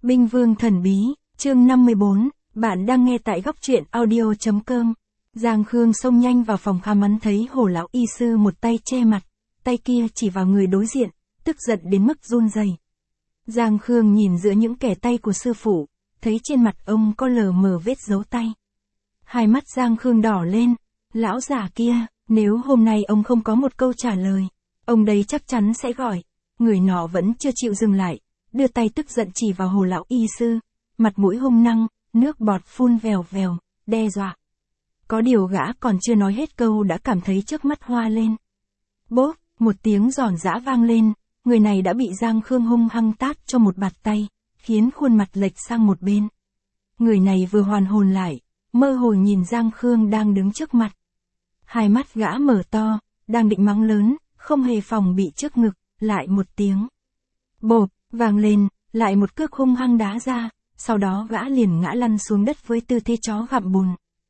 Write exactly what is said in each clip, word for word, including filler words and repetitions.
Binh Vương Thần Bí, chương năm mươi bốn, bạn đang nghe tại góc truyện audio.com. Giang Khương xông nhanh vào phòng khám, hắn thấy Hồ lão y sư một tay che mặt, tay kia chỉ vào người đối diện, tức giận đến mức run rẩy. Giang Khương nhìn giữa những kẻ tay của sư phụ, thấy trên mặt ông có lờ mờ vết dấu tay. Hai mắt Giang Khương đỏ lên, lão già kia, nếu hôm nay ông không có một câu trả lời, ông đấy chắc chắn sẽ gọi. Người nọ vẫn chưa chịu dừng lại, đưa tay tức giận chỉ vào Hồ lão y sư, mặt mũi hung năng, nước bọt phun vèo vèo, đe dọa. Có điều gã còn chưa nói hết câu đã cảm thấy trước mắt hoa lên. Bốp, một tiếng giòn giã vang lên, người này đã bị Giang Khương hung hăng tát cho một bạt tay, khiến khuôn mặt lệch sang một bên. Người này vừa hoàn hồn lại, mơ hồ nhìn Giang Khương đang đứng trước mặt. Hai mắt gã mở to, đang định mắng lớn, không hề phòng bị trước ngực, lại một tiếng. Bộp, vang lên, lại một cước hung hăng đá ra, sau đó gã liền ngã lăn xuống đất với tư thế chó gặm bùn.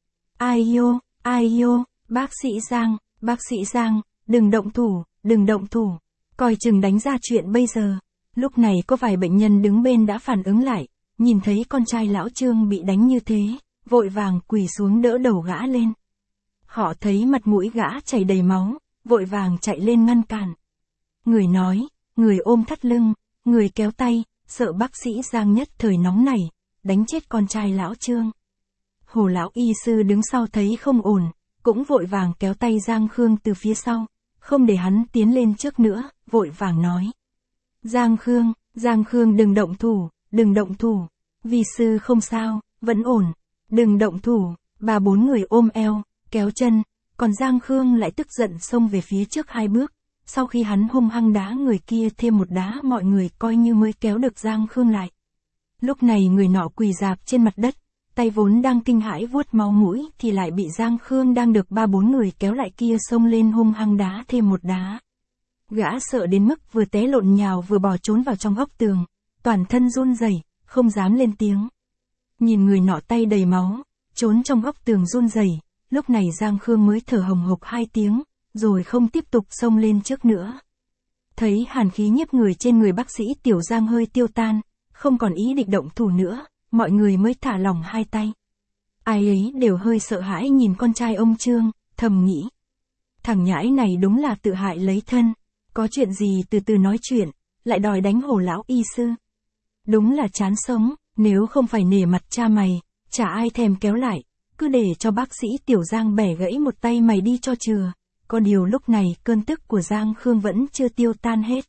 Ai yo, ai yo, bác sĩ Giang, bác sĩ Giang, đừng động thủ, đừng động thủ, coi chừng đánh ra chuyện bây giờ. Lúc này có vài bệnh nhân đứng bên đã phản ứng lại, nhìn thấy con trai lão Trương bị đánh như thế, vội vàng quỳ xuống đỡ đầu gã lên. Họ thấy mặt mũi gã chảy đầy máu, vội vàng chạy lên ngăn cản. Người nói, người ôm thắt lưng, người kéo tay, sợ bác sĩ Giang nhất thời nóng nảy, đánh chết con trai lão Trương. Hồ lão y sư đứng sau thấy không ổn, cũng vội vàng kéo tay Giang Khương từ phía sau, không để hắn tiến lên trước nữa, vội vàng nói. Giang Khương, Giang Khương đừng động thủ, đừng động thủ, vi sư không sao, vẫn ổn, đừng động thủ. Ba bốn người ôm eo, kéo chân, còn Giang Khương lại tức giận xông về phía trước hai bước. Sau khi hắn hung hăng đá người kia thêm một đá, mọi người coi như mới kéo được Giang Khương lại. Lúc này người nọ quỳ rạp trên mặt đất, tay vốn đang kinh hãi vuốt máu mũi thì lại bị Giang Khương đang được ba bốn người kéo lại kia xông lên hung hăng đá thêm một đá. Gã sợ đến mức vừa té lộn nhào vừa bỏ trốn vào trong góc tường, toàn thân run rẩy, không dám lên tiếng. Nhìn người nọ tay đầy máu, trốn trong góc tường run rẩy, lúc này Giang Khương mới thở hồng hộc hai tiếng, rồi không tiếp tục xông lên trước nữa. Thấy hàn khí nhiếp người trên người bác sĩ Tiểu Giang hơi tiêu tan, không còn ý định động thủ nữa, mọi người mới thả lỏng hai tay. Ai ấy đều hơi sợ hãi nhìn con trai ông Trương, thầm nghĩ. Thằng nhãi này đúng là tự hại lấy thân, có chuyện gì từ từ nói chuyện, lại đòi đánh Hồ lão y sư. Đúng là chán sống, nếu không phải nể mặt cha mày, chả ai thèm kéo lại, cứ để cho bác sĩ Tiểu Giang bẻ gãy một tay mày đi cho chừa. Có điều lúc này cơn tức của Giang Khương vẫn chưa tiêu tan hết.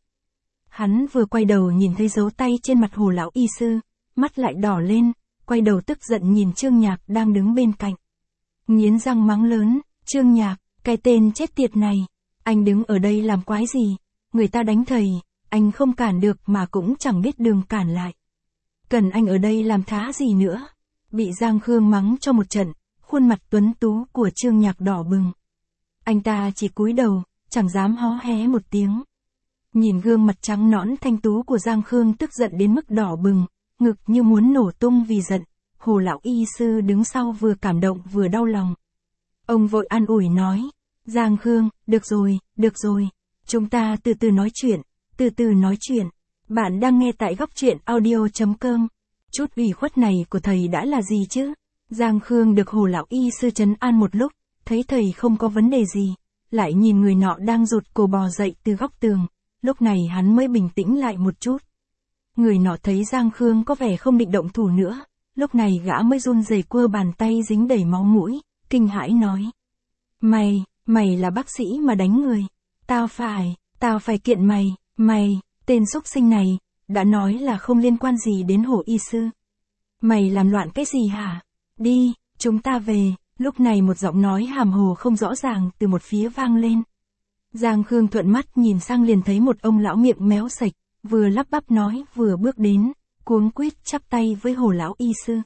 Hắn vừa quay đầu nhìn thấy dấu tay trên mặt Hồ lão y sư, mắt lại đỏ lên, quay đầu tức giận nhìn Trương Nhạc đang đứng bên cạnh. Nghiến răng mắng lớn, Trương Nhạc, cái tên chết tiệt này, anh đứng ở đây làm quái gì, người ta đánh thầy, anh không cản được mà cũng chẳng biết đường cản lại. Cần anh ở đây làm thá gì nữa. Bị Giang Khương mắng cho một trận, khuôn mặt tuấn tú của Trương Nhạc đỏ bừng. Anh ta chỉ cúi đầu, chẳng dám hó hé một tiếng. Nhìn gương mặt trắng nõn thanh tú của Giang Khương tức giận đến mức đỏ bừng, ngực như muốn nổ tung vì giận, Hồ lão y sư đứng sau vừa cảm động vừa đau lòng. Ông vội an ủi nói, Giang Khương, được rồi, được rồi, chúng ta từ từ nói chuyện, từ từ nói chuyện. Bạn đang nghe tại góc truyện audio.com. Chút ủy khuất này của thầy đã là gì chứ? Giang Khương được Hồ lão y sư trấn an một lúc, thấy thầy không có vấn đề gì, lại nhìn người nọ đang rụt cổ bò dậy từ góc tường, lúc này hắn mới bình tĩnh lại một chút. Người nọ thấy Giang Khương có vẻ không định động thủ nữa, lúc này gã mới run rẩy quơ bàn tay dính đầy máu mũi, kinh hãi nói. Mày, mày là bác sĩ mà đánh người, tao phải, tao phải kiện mày, mày, tên xúc sinh này, đã nói là không liên quan gì đến Hồ y sư. Mày làm loạn cái gì hả? Đi, chúng ta về. Lúc này một giọng nói hàm hồ không rõ ràng từ một phía vang lên. Giang Khương thuận mắt nhìn sang liền thấy một ông lão miệng méo sạch, vừa lắp bắp nói vừa bước đến, cuống quýt chắp tay với Hồ lão y sư.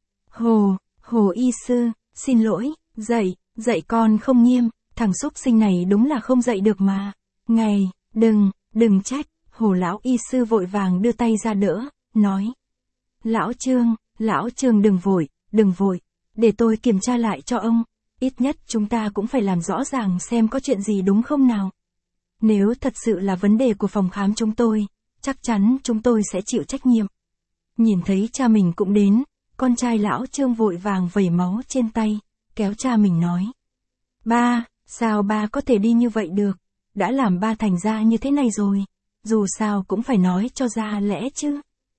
Hồ, Hồ y sư, xin lỗi, dạy, dạy con không nghiêm, thằng xúc sinh này đúng là không dạy được mà. Ngày, đừng, đừng trách, Hồ lão y sư vội vàng đưa tay ra đỡ, nói. Lão Trương, lão Trương đừng vội, đừng vội. Để tôi kiểm tra lại cho ông, ít nhất chúng ta cũng phải làm rõ ràng xem có chuyện gì đúng không nào. Nếu thật sự là vấn đề của phòng khám chúng tôi, chắc chắn chúng tôi sẽ chịu trách nhiệm. Nhìn thấy cha mình cũng đến, con trai lão Trương vội vàng vẩy máu trên tay, kéo cha mình nói. Ba, sao ba có thể đi như vậy được, đã làm ba thành ra như thế này rồi, dù sao cũng phải nói cho ra lẽ chứ.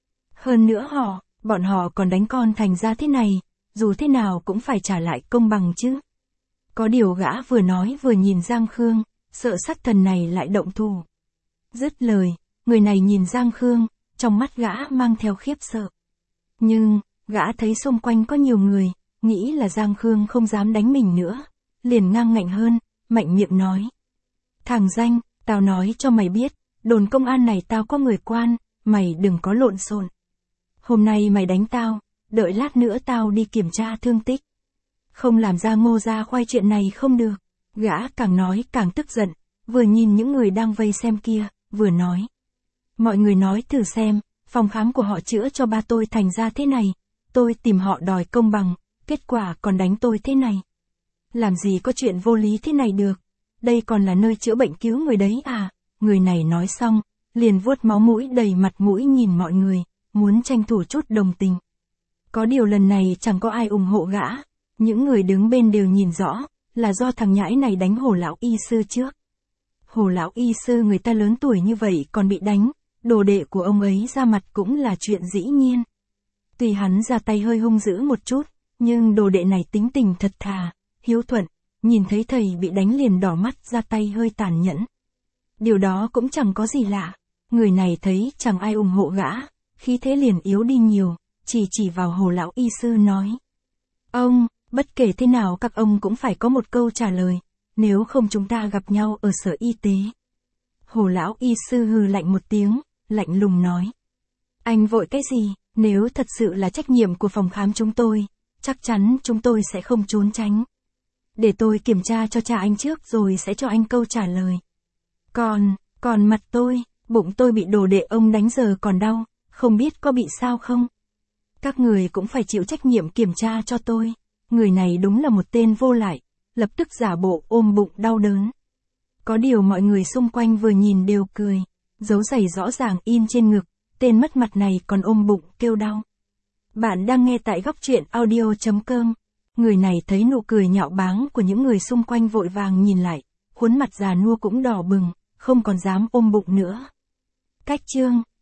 Hơn nữa họ, bọn họ còn đánh con thành ra thế này, dù thế nào cũng phải trả lại công bằng chứ. Có điều gã vừa nói vừa nhìn Giang Khương, sợ sát thần này lại động thủ. Dứt lời, người này nhìn Giang Khương, trong mắt gã mang theo khiếp sợ. Nhưng, gã thấy xung quanh có nhiều người, nghĩ là Giang Khương không dám đánh mình nữa, liền ngang ngạnh hơn, mạnh miệng nói. Thằng danh, tao nói cho mày biết, đồn công an này tao có người quan, mày đừng có lộn xộn. Hôm nay mày đánh tao, đợi lát nữa tao đi kiểm tra thương tích. Không làm ra ngô ra khoai chuyện này không được. Gã càng nói càng tức giận, vừa nhìn những người đang vây xem kia, vừa nói. Mọi người nói thử xem, phòng khám của họ chữa cho ba tôi thành ra thế này, tôi tìm họ đòi công bằng, kết quả còn đánh tôi thế này. Làm gì có chuyện vô lý thế này được, đây còn là nơi chữa bệnh cứu người đấy à, người này nói xong, liền vuốt máu mũi đầy mặt mũi nhìn mọi người, muốn tranh thủ chút đồng tình. Có điều lần này chẳng có ai ủng hộ gã, những người đứng bên đều nhìn rõ, là do thằng nhãi này đánh Hồ lão y sư trước. Hồ lão y sư người ta lớn tuổi như vậy còn bị đánh, đồ đệ của ông ấy ra mặt cũng là chuyện dĩ nhiên. Tuy hắn ra tay hơi hung dữ một chút, nhưng đồ đệ này tính tình thật thà, hiếu thuận, nhìn thấy thầy bị đánh liền đỏ mắt ra tay hơi tàn nhẫn. Điều đó cũng chẳng có gì lạ, người này thấy chẳng ai ủng hộ gã, khí thế liền yếu đi nhiều, chỉ chỉ vào Hồ lão y sư nói. Ông, bất kể thế nào các ông cũng phải có một câu trả lời, nếu không chúng ta gặp nhau ở sở y tế. Hồ lão y sư hừ lạnh một tiếng, lạnh lùng nói. Anh vội cái gì, nếu thật sự là trách nhiệm của phòng khám chúng tôi, chắc chắn chúng tôi sẽ không trốn tránh. Để tôi kiểm tra cho cha anh trước rồi sẽ cho anh câu trả lời. Còn, còn mặt tôi, bụng tôi bị đồ đệ ông đánh giờ còn đau, không biết có bị sao không? Các người cũng phải chịu trách nhiệm kiểm tra cho tôi. Người này đúng là một tên vô lại, lập tức giả bộ ôm bụng đau đớn. Có điều mọi người xung quanh vừa nhìn đều cười, dấu giày rõ ràng in trên ngực, tên mất mặt này còn ôm bụng kêu đau. Bạn đang nghe tại góc truyện audio chấm com. Người này thấy nụ cười nhạo báng của những người xung quanh vội vàng nhìn lại, khuôn mặt già nua cũng đỏ bừng, không còn dám ôm bụng nữa. Cách chương